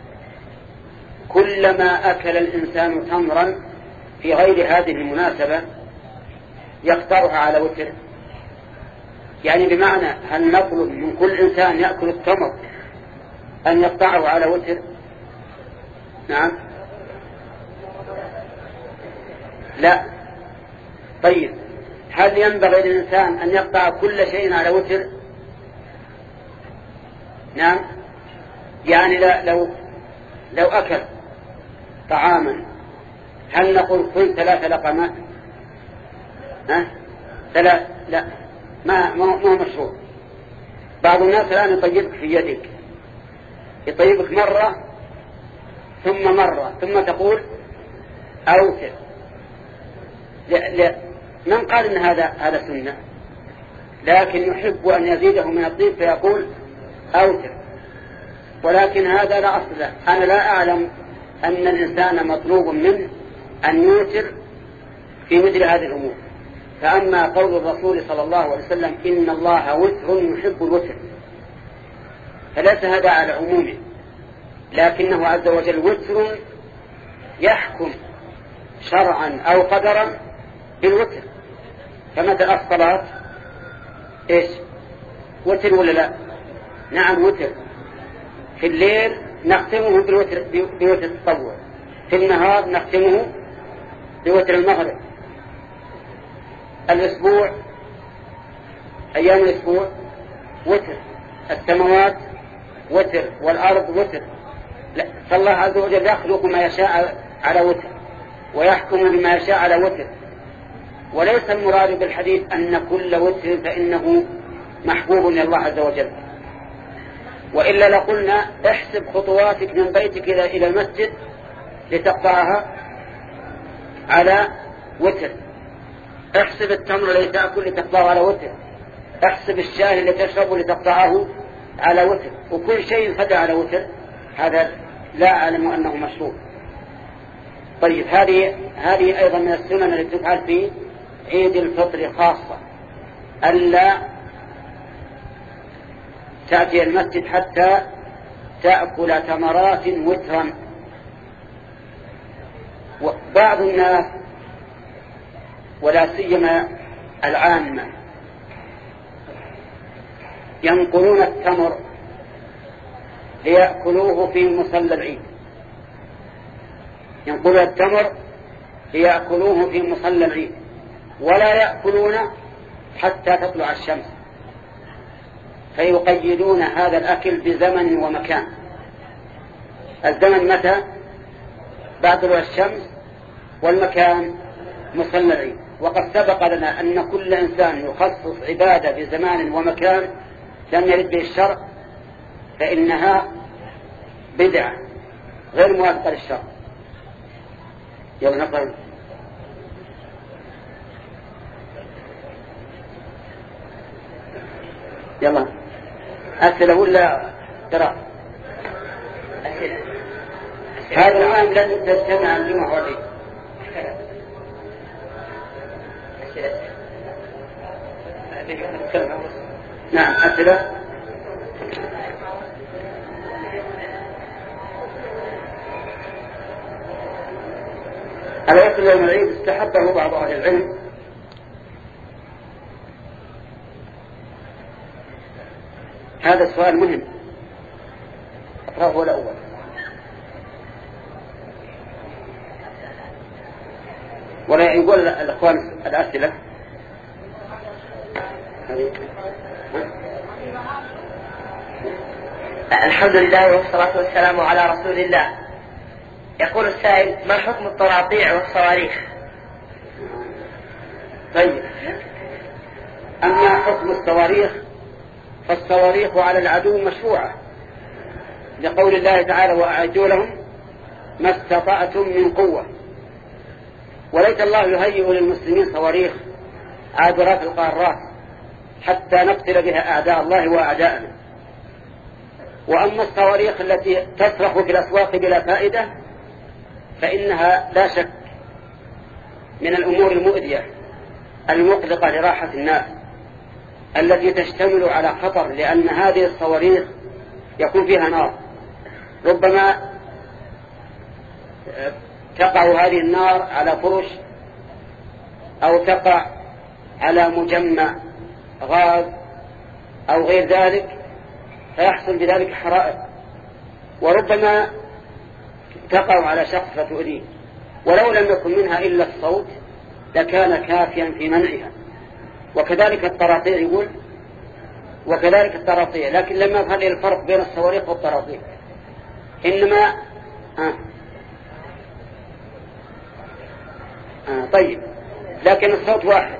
كلما أكل الإنسان تمرا في غير هذه المناسبة يقطعها على وتر؟ يعني بمعنى هل نطلب من كل إنسان يأكل التمر أن يقطعه على وتر؟ نعم لا. طيب، هل ينبغي للإنسان أن يقطع كل شيء على وتر؟ نعم. يعني لا لو لو أكل طعاما هل نقول كل ثلاث لقمات؟ ها ثلاث؟ لا، ما ما هو مشروع. بعض الناس الآن يطيبك في يدك، يطيبك مرة ثم مرة ثم تقول أوتر. لا لا، من قال إن هذا هذا سنة؟ لكن يحب أن يزيده من الطيب فيقول أوتر، ولكن هذا لا أصل له. أنا لا أعلم أن الإنسان مطلوب منه أن يوتر في مثل هذه الأمور. فأما قول الرسول صلى الله عليه وسلم إن الله وتر يحب الوتر، فليس هذا على عمومه، لكنه عز وجل وتر يحكم شرعا أو قدرا بالوتر. فمثل الصلاة إيش؟ وتر ولا لا؟ نعم وتر. في الليل نختمه بالوتر بوتر التطوع، في النهار نختمه بوتر المغرب. الأسبوع أيام الأسبوع وتر، السماوات وتر، والأرض وتر. فالله عز وجل يخلق ما يشاء على وتر ويحكم بما يشاء على وتر، وليس المراد بالحديث أن كل وتر فإنه محبوب لله عز وجل. وإلا لقلنا احسب خطواتك من بيتك إلى المسجد لتقطعها على وتر، احسب التمر الذي تأكل لتقطعه على وتر، احسب الشاي الذي تشربه لتقطعه على وتر، وكل شيء يصلي على وتر هذا لا أعلم أنه مشروع. طيب هذه هذه أيضا من السنن التي تفعل في عيد الفطر خاصة، ألا تأتي المسجد حتى تأكل تمرات وترا. وبعض الناس ولا سيما العامة ينقلون التمر ليأكلوه في مصلى العيد، ينقلون التمر ليأكلوه في مصلى العيد ولا يأكلون حتى تطلع الشمس، فيقيدون هذا الأكل بزمن ومكان. الزمن متى؟ بعد طلوع الشمس، والمكان مصلى العيد. وقد سبق لنا أن كل إنسان يخصص عبادة بزمان ومكان لم يرد به الشرع فإنها بدعة غير موافقة للشرع. يلا نقرأ. يلا أسئلة ولا ترى أسئلة؟ هذا العام لن تجتمع الجمعة والعيد. نعم أسئلة. على وقت يوم العيد استحبه بعض أهل العلم هذا السؤال مهم، أقرأه الأول. ولا يقول الأخوان الأسئلة. الحمد لله والصلاة والسلام على رسول الله. يقول السائل: ما حكم الطراطيع والصواريخ؟ طيب، أما حكم الصواريخ فالصواريخ على العدو مشروعة لقول الله تعالى: وأعدوا لهم ما استطعتم من قوة. وليت الله يهيئ للمسلمين صواريخ عابرات القارات حتى نقتل بها أعداء الله وأعداءنا. وأما الصواريخ التي تصرخ في الأسواق بلا فائدة فإنها لا شك من الأمور المؤذية المقلقة لراحة الناس التي تشتمل على خطر، لأن هذه الصواريخ يكون فيها نار، ربما تقع هذه النار على فرش أو تقع على مجمع غاز أو غير ذلك فيحصل بذلك حرائق، وربما تقع على شخص فتؤذيه. ولو لم يكن منها إلا الصوت لكان كافيا في منعها. وكذلك الطراطيع يقول وكذلك الطراطيع لكن لما يفعل الفرق بين الصواريخ والطراطيع إنما آه. آه طيب، لكن الصوت واحد.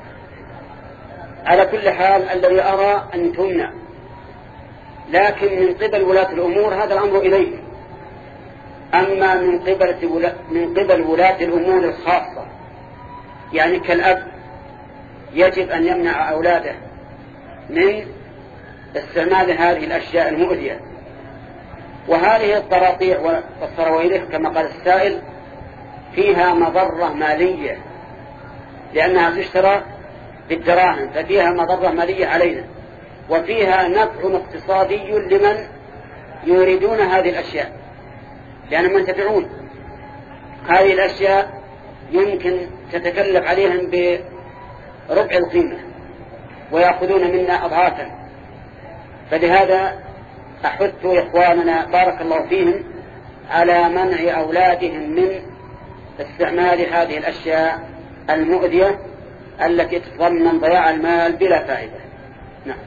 على كل حال الذي أرى أن تمنع، لكن من قبل ولاة الأمور هذا الأمر إليه. أما من قبل من قبل ولاة الأمور الخاصة يعني كالأب يجب أن يمنع أولاده من استعمال هذه الأشياء المؤذية. وهذه الطراطيع والصواريخ كما قال السائل فيها مضرة مالية لأنها تشترى بالدراهم، ففيها مضرة مالية علينا، وفيها نفع اقتصادي لمن يريدون هذه الأشياء، لأنهم منتفعون. هذه الأشياء يمكن تتكلف عليهم بربع القيمة ويأخذون منا أضعافا. فلهذا أحث إخواننا بارك الله فيهم على منع أولادهم من استعمال هذه الأشياء المؤذية التي تتضمن ضياع المال بلا فائدة. نعم.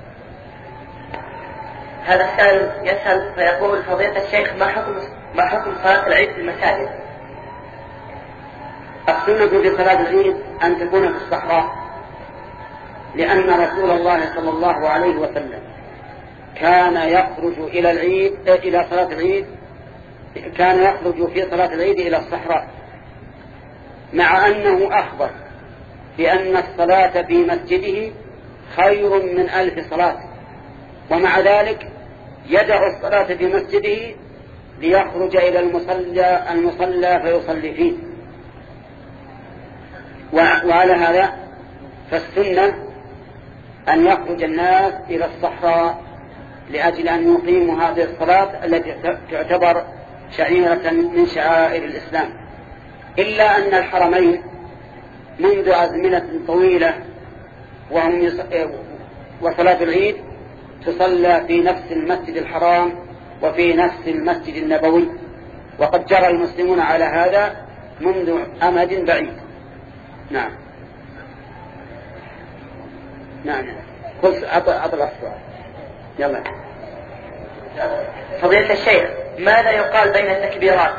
هذا السائل يسأل فيقول: فضيلة الشيخ، ما حكم ما حكم صلاة العيد في المساجد؟ السنة في صلاة العيد أن تكون في الصحراء، لأن رسول الله صلى الله عليه وسلم كان يخرج إلى العيد إلى صلاة العيد كان يخرج في صلاة العيد إلى الصحراء، مع أنه أخبر بأن الصلاة في مسجده خير من ألف صلاة، ومع ذلك يدع الصلاة في مسجده ليخرج إلى المصلى, المصلى فيصلي فيه. وعلى هذا فالسنة أن يخرج الناس إلى الصحراء لأجل أن يقيموا هذه الصلاة التي تعتبر شعيرة من شعائر الإسلام، إلا أن الحرمين منذ أزمنة طويلة وهم يص... وصلاة العيد تصلى في نفس المسجد الحرام وفي نفس المسجد النبوي، وقد جرى المسلمون على هذا منذ أمد بعيد. نعم نعم خذ أطلع السؤال. يلا. فضيلة الشيخ، ماذا يقال بين التكبيرات؟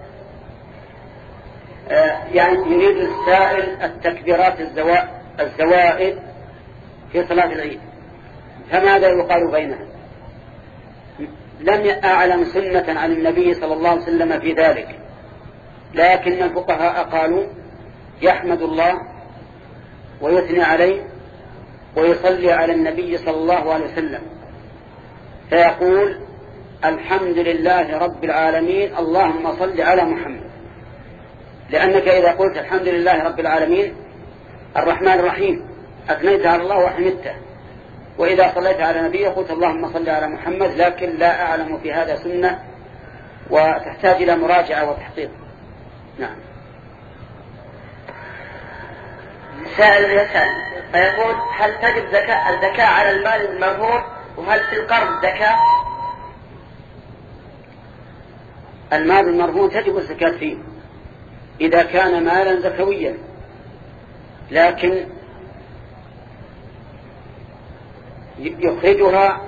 آه يعني يريد السائل التكبيرات الزوائد في صلاة العيد، فماذا يقال بينها؟ لم أعلم سنة عن النبي صلى الله عليه وسلم في ذلك، لكن الفقهاء قالوا يحمد الله ويثني عليه ويصلي على النبي صلى الله عليه وسلم، فيقول الحمد لله رب العالمين اللهم صل على محمد، لأنك إذا قلت الحمد لله رب العالمين الرحمن الرحيم أثنيت على الله وحمدته، وإذا صليت على نبي قلت اللهم صل على محمد، لكن لا أعلم في هذا سنة وتحتاج إلى مراجعة وتحقيق. نعم. سائل يسأل فيقول هل تجب زكاة الزكاة على المال المرهون، وهل في القرض زكاة؟ المال المرهون تجب الزكاة فيه إذا كان مالا زكويا، لكن يخرجها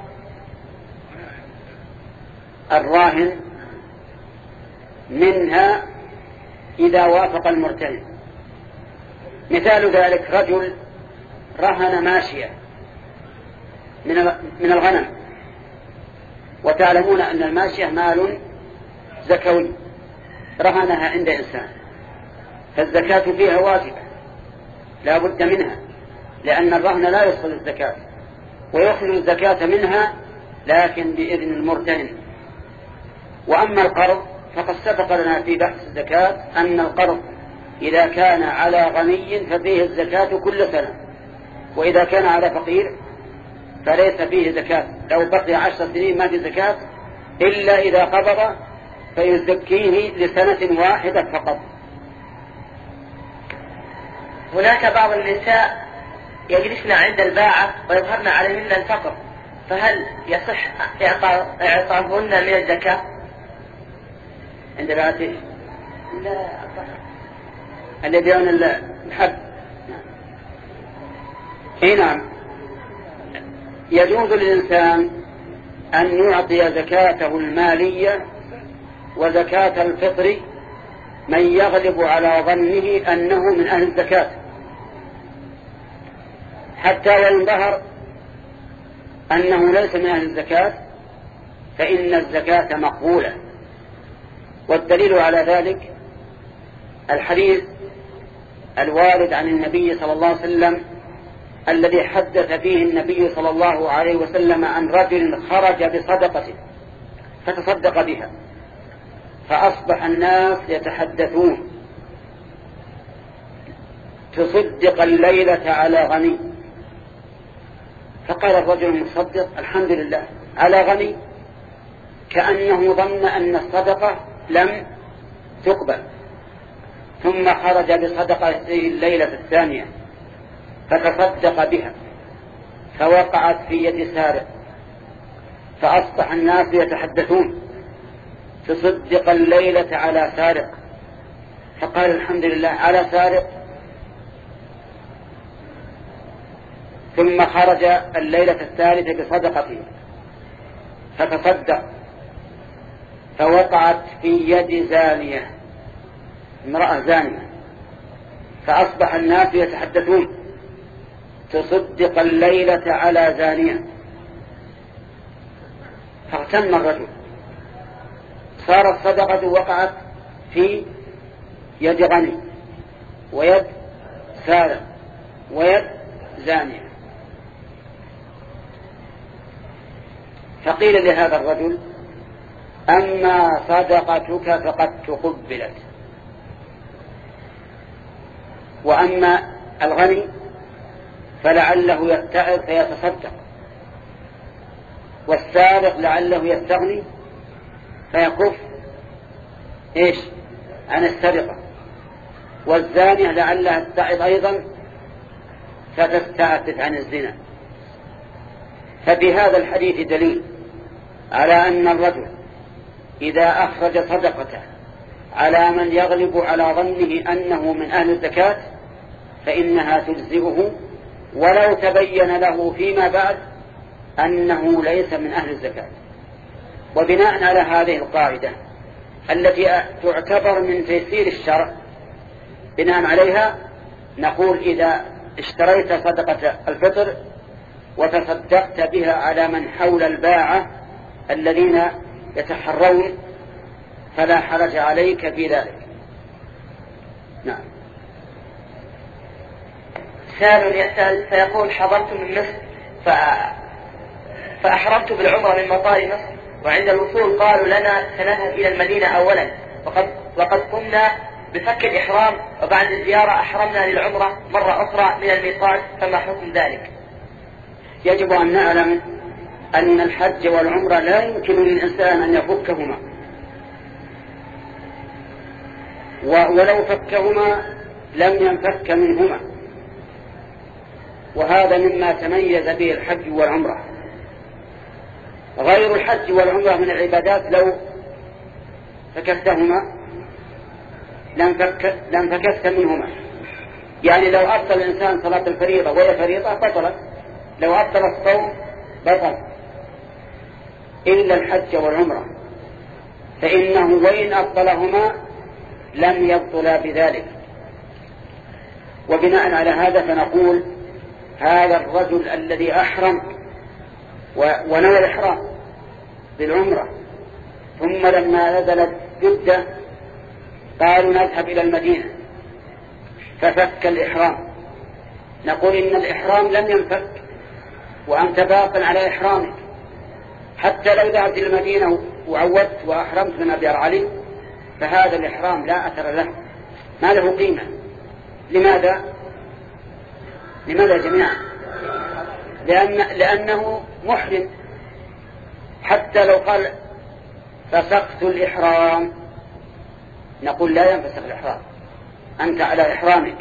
الراهن منها إذا وافق المرتهن. مثال ذلك رجل رهن ماشية من الغنم، وتعلمون أن الماشية مال زكوي، رهنها عند إنسان، فالزكاة فيها واجبة لا بد منها، لأن الرهن لا يصل الزكاة، ويخرج الزكاة منها لكن بإذن المرتهن. وأما القرض فقد سبق لنا في بحث الزكاة أن القرض إذا كان على غني ففيه الزكاة كل سنة، وإذا كان على فقير فليس فيه زكاة، لو بقي عشر سنين ما في زكاة إلا إذا قبض فيزكيه لسنة واحدة فقط. هناك بعض النساء يجلسن عند الباعة ويظهرن عليهن الفقر، فهل يصح إعطاهن من الزكاة؟ عند الباعة لا اللي يبيعون الحب. اي نعم، يجوز للإنسان أن يعطي زكاته المالية وزكاة الفطر من يغلب على ظنه أنه من أهل الزكاة، حتى وإن ظهر أنه ليس من أهل الزكاة فإن الزكاة مقبولة. والدليل على ذلك الحديث الوارد عن النبي صلى الله عليه وسلم الذي حدث فيه النبي صلى الله عليه وسلم عن رجل خرج بصدقته فتصدق بها، فأصبح الناس يتحدثون تصدق الليلة على غني، فقال الرجل المصدق الحمد لله على غني، كأنه ظن أن الصدقة لم تقبل، ثم خرج بصدقته الليلة الثانية فتصدق بها فوقعت في يد سارق، فأصبح الناس يتحدثون تصدق الليلة على سارق، فقال الحمد لله على سارق، ثم خرج الليلة الثالثة بصدقته فتصدق فوقعت في يد زانية، امرأة زانية، فأصبح الناس يتحدثون تصدق الليلة على زانية، فاغتم الرجل، صارت الصدقة وقعت في يد غني ويد سارق ويد زانية. فقيل لهذا الرجل: أما صدقتك فقد تقبلت، وأما الغني فلعله يتعظ فيتصدق، والسارق لعله يستغني فيكف إيش عن السرقة، والزانية لعلها تتعظ أيضا فتستعفف عن الزنا. ففي هذا الحديث دليل على أن الرجل إذا أخرج صدقته على من يغلب على ظنه أنه من أهل الزكاة فإنها تجزئه، ولو تبين له فيما بعد أنه ليس من أهل الزكاة. وبناء على هذه القاعدة التي تعتبر من تيسير الشرع، بناء عليها نقول: إذا اشتريت صدقة الفطر وتصدقت بها على من حول الباعة الذين يتحرون فلا حرج عليك في ذلك. نعم. سائل يسأل فيقول: حضرت من مصر فأحرمت بالعمرة من مطار مصر، وعند الوصول قالوا لنا سنذهب إلى المدينة أولا، وقد, وقد قمنا بفك الإحرام، وبعد الزيارة أحرمنا للعمرة مرة أخرى من الميقات، فما حكم ذلك؟ يجب أن نعلم أن الحج والعمرة لا يمكن للإنسان أن يفكهما، ولو فكهما لم ينفك منهما، وهذا مما تميز به الحج والعمرة. غير الحج والعمرة من العبادات لو فكستهما لم فكست منهما. يعني لو أبطل الإنسان صلاة الفريضة وهي فريضة بطلت، لو أبطل الصوم بطل، إلا الحج والعمرة فإنه وإن أبطلهما لم يبطلا بذلك. وبناء على هذا فنقول: هذا الرجل الذي أحرم ونوى الإحرام بالعمرة ثم لما نزلت جدة قالوا نذهب إلى المدينة ففك الإحرام، نقول إن الإحرام لم ينفك وأنت باق على إحرامك، حتى لو ذهبت إلى المدينة وعودت وأحرمت من أبيار علي فهذا الإحرام لا أثر له، ما له قيمة. لماذا؟ لماذا يا جماعة؟ لأن لأنه محرم. حتى لو قال فسقت الإحرام نقول لا ينفسخ الإحرام، أنت على إحرامك.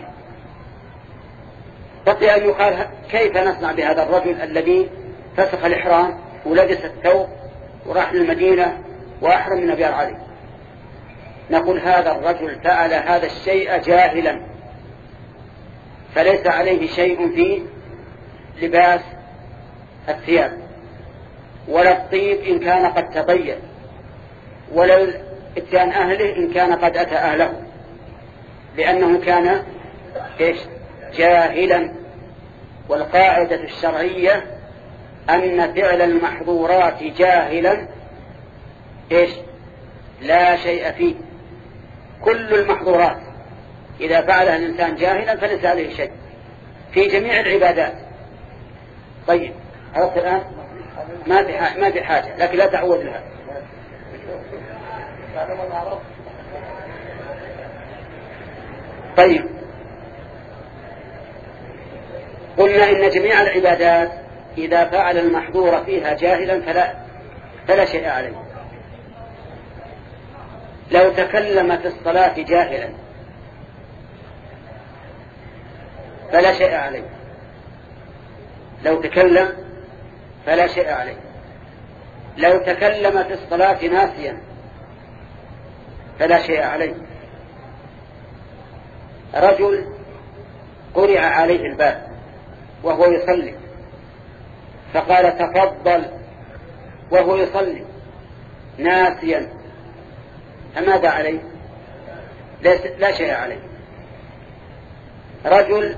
بقي أن يقال: كيف نصنع بهذا الرجل الذي فسخ الإحرام ولبس الثوب وراح للمدينة وأحرم من أبيار علي؟ نقول: هذا الرجل فعل هذا الشيء جاهلا، فليس عليه شيء في لباس الثياب ولا الطيب إن كان قد تبين، ولا اتيان أهله إن كان قد أتى أهله، لأنه كان إيش؟ جاهلا. والقاعدة الشرعية أن فعل المحظورات جاهلا إيش؟ لا شيء فيه. كل المحظورات إذا فعلها الإنسان جاهلا فليس عليه شيء في جميع العبادات. طيب عرفت الآن؟ ما في ما في حاجة، لكن لا تعود لها. طيب قلنا إن جميع العبادات إذا فعل المحظور فيها جاهلا فلا فلا شيء عليه. لو تكلم في الصلاة جاهلا فلا شيء عليه، لو تكلم فلا شيء عليه. لو تكلم في الصلاة ناسيا فلا شيء عليه. رجل قرع عليه الباب وهو يصلي فقال تفضل وهو يصلي ناسيا، فماذا عليه؟ لا شيء عليه. رجل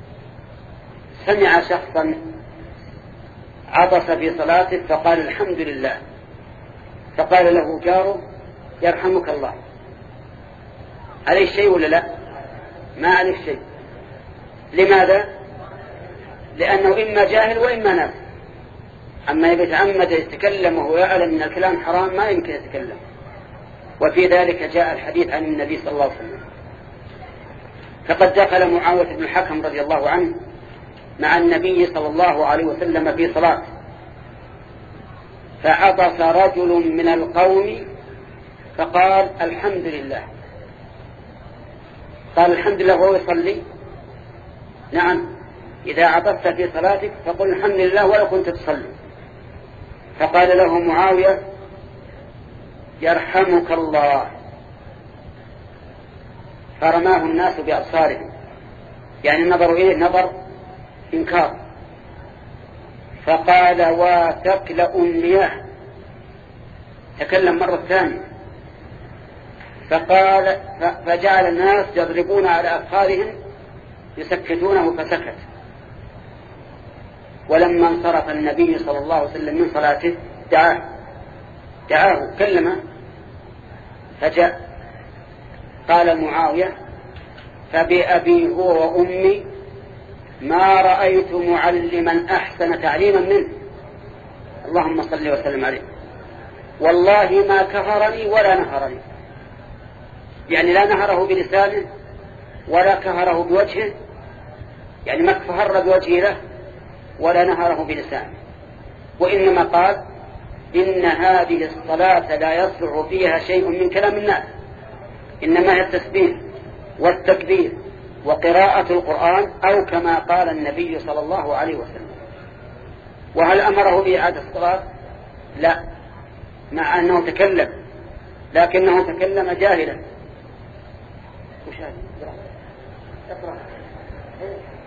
سمع شخصا عطس في صلاته فقال الحمد لله، فقال له جاره يرحمك الله، عليه شيء ولا لا؟ ما عليه شيء. لماذا؟ لأنه إما جاهل وإما ناس. أما يتعمد يتكلم وهو يعلم أن الكلام حرام ما يمكن يتكلم. وفي ذلك جاء الحديث عن النبي صلى الله عليه وسلم. فقد دخل معاوية بن الحكم رضي الله عنه مع النبي صلى الله عليه وسلم في صلاة، فعطس رجل من القوم فقال الحمد لله. قال الحمد لله وهو يصلي؟ نعم، إذا عطست في صلاتك فقل الحمد لله ولو كنت تصلي. فقال له معاوية يرحمك الله، فرماه الناس بأبصارهم، يعني نظروا إليه نظر إنكار. فقال وتكلأ المياه، تكلم مرة ثانية. فقال فجعل الناس يضربون على أبصارهم يسكتونه فسكت. ولما انصرف النبي صلى الله عليه وسلم من صلاته دعاه دعاه كلمه فجاء. قال معاوية فبأبي هو وأمي ما رأيت معلما أحسن تعليما منه، اللهم صل وسلم عليه، والله ما كهرني ولا نهرني، يعني لا نهره بلسانه ولا كهره بوجهه، يعني ما كفر بوجهه له ولا نهره بلسانه، وإنما قال إن هذه الصلاة لا يصلح فيها شيء من كلام الناس، إنما هي التسبيح والتكبير وقراءة القرآن، أو كما قال النبي صلى الله عليه وسلم. وهل أمره بإعادة الصلاة؟ لا، مع أنه تكلم، لكنه تكلم جاهلا. وش هذا؟